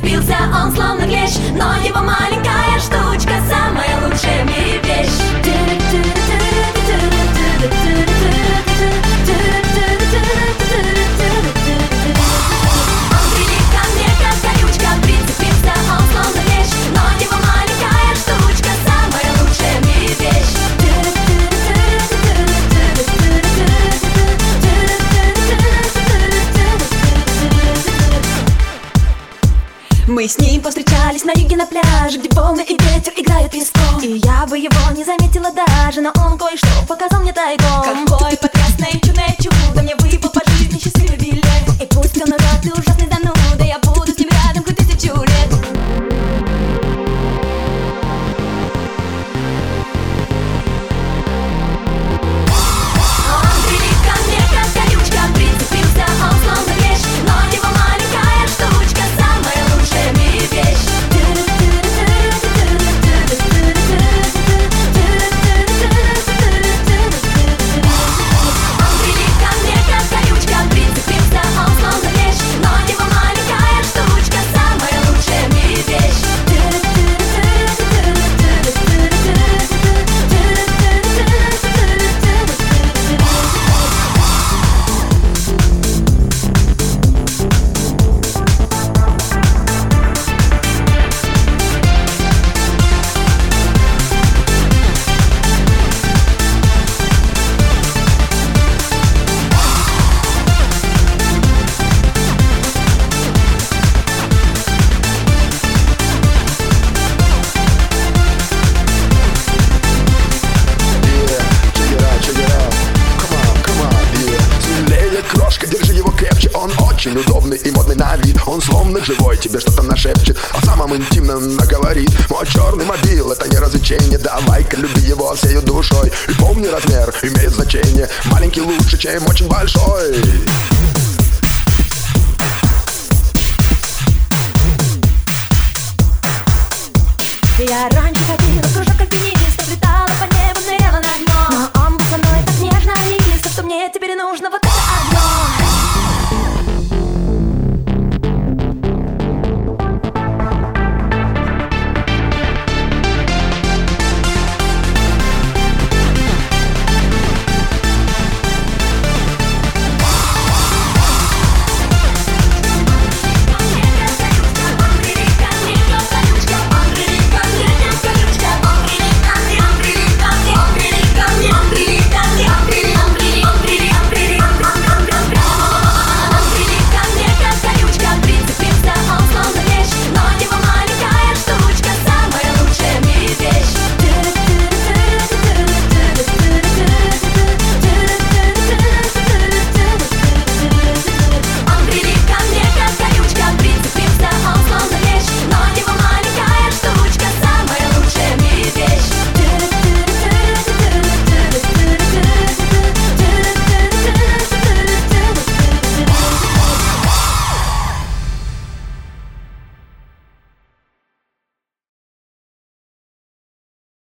прицепился он словно клещ, но его маленькая штучка самая лучшая в мире вещь. Он прилип ко мне, как колючка, прицепился он словно клещ, но его маленькая штучка самая лучшая в мире вещь. Мы с ним повстречались на юге на пляже, где волны и ветер играют песком. И я бы его не заметила даже, но он кое-что показал мне тайком. Какое потрясное чудное чудо, мне выпал по жизни счастливый билет. И пусть он урод и ужасный зануда, я буду с ним рядом хоть 1000 лет. Он прилип ко мне, как колючка, прицепился он словно клещ, но его маленькая штучка самая лучшая в мире вещь. Он прилип ко мне, как колючка, прицепился он словно клещ, но его маленькая штучка самая лучшая в мире вещь. Держи его крепче, он очень удобный и модный на вид. Он словно живой, тебе что-то нашепчет, о самом интимном наговорит. Мой черный мобил, это не развлечение, давай-ка люби его всею душой. И помни, размер имеет значение, маленький лучше, чем очень большой.